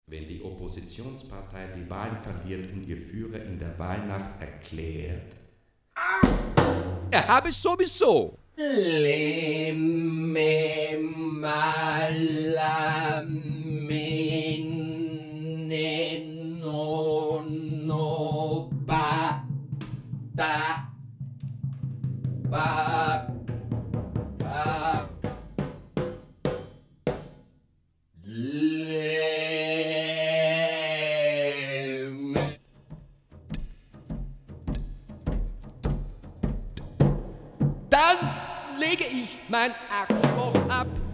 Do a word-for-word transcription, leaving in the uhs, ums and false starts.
Wenn die Oppositionspartei die Wahlen verliert und ihr Führer in der Wahlnacht erklärt, er habe sowieso Lemme malamene no no ba da ba ba Lemme. Dann lege ich mein Arschloch ab.